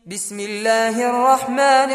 بسم الله الرحمن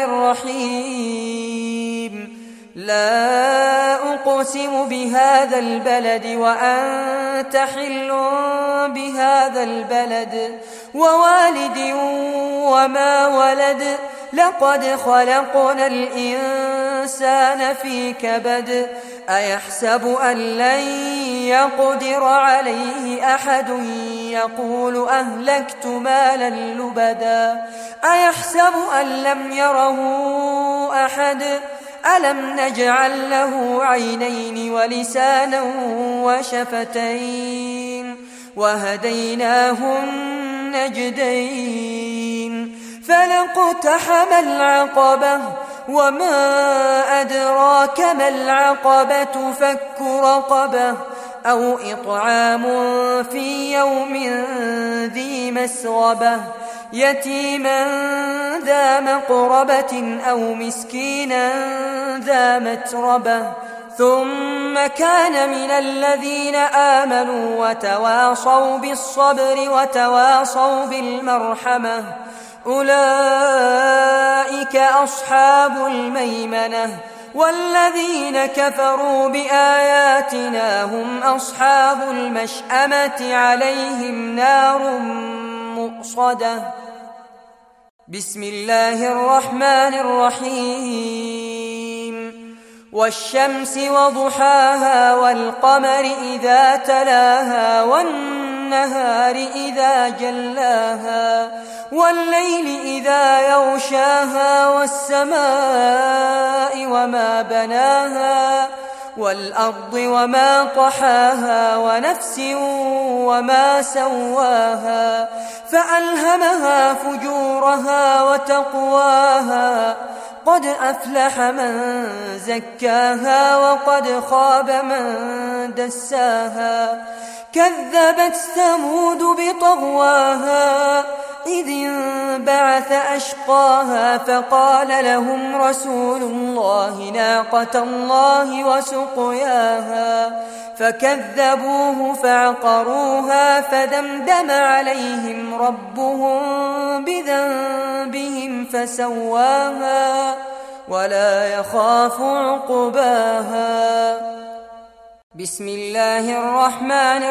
الرحيم. لا أقسم بهذا البلد وأنت حل بهذا البلد ووالد وما ولد. لقد خلقنا الإنسان في كبد. أيحسب أن لن يقدر عليه أحد يقول أهلكت مالا لبدا. أيحسب أن لم يره أحد ألم نجعل له عينين ولسانا وشفتين وهديناه النجدين. فلاقتحم العقبة وما أدراك ما العقبة فك رقبة أو إطعام في يوم ذي مسغبة يتيما ذا مقربة أو مسكينا ذا متربة ثم كان من الذين آمنوا وتواصوا بالصبر وتواصوا بالمرحمة أولئك أصحاب الميمنة. والذين كفروا بآياتنا هم أصحاب المشأمة عليهم نار مؤصدة. بسم الله الرحمن الرحيم. والشمس وضحاها والقمر إذا تلاها والنهار إذا جلاها والليل إذا يغشاها والسماء وما بناها والأرض وما طحاها ونفس وما سواها فألهمها فجورها وتقواها. قد أفلح من زكاها وقد خاب من دساها. كذبت ثمود بطغواها إذ انبعث أشقاها فقال لهم رسول الله ناقة الله وسقياها فكذبوه فعقروها فدمدم عليهم ربهم بذنبهم فسواها ولا يخاف عقباها. بسم الله الرحمن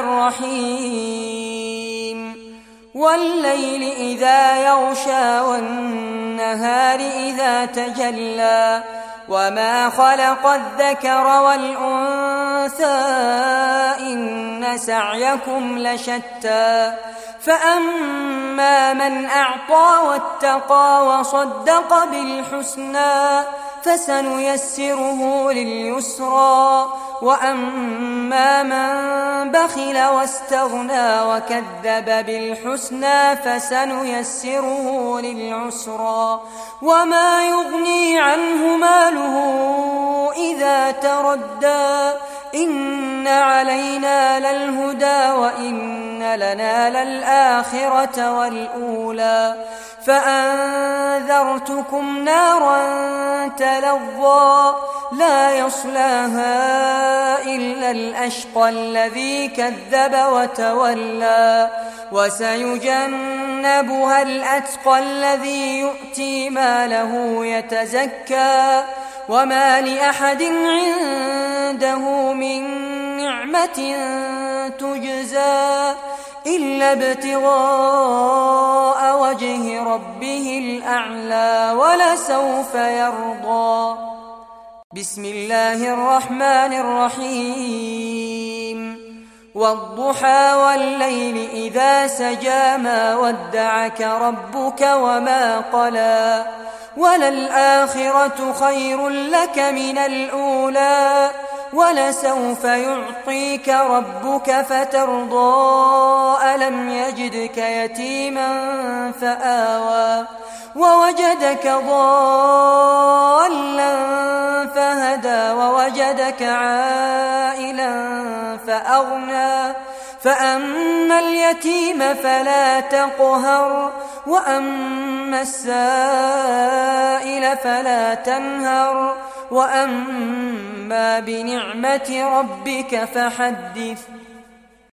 الرحيم. والليل إذا يغشى والنهار إذا تجلى وما خلق الذكر والأنثى إن سعيكم لشتى. فأما من أعطى واتقى وصدق بالحسنى فسنيسره لليسرى. وأما من بخل واستغنى وكذب بالحسنى فسنيسره للعسرى. وما يغني عنه ماله إذا تردى. إن علينا للهدى وإن لنا للآخرة والأولى. فأنذرتكم نارا تلظى لا يصلاها إلا الأشقى الذي كذب وتولى. وسيجنبها الأتقى الذي يؤتي ماله يتزكى. وما لأحد عنده من نعمة تجزى إلا ابتغاء وجه ربه الأعلى ولسوف يرضى. بسم الله الرحمن الرحيم. والضحى والليل إذا سجى ما ودعك ربك وما قلى. وللآخرة خير لك من الأولى ولسوف يعطيك ربك فترضى. ألم يجدك يتيما فآوى ووجدك ضالا فهدى ووجدك عائلا فأغنى. فأما اليتيم فلا تقهر وأما السائل فلا تنهر وأما بنعمة ربك فحدث.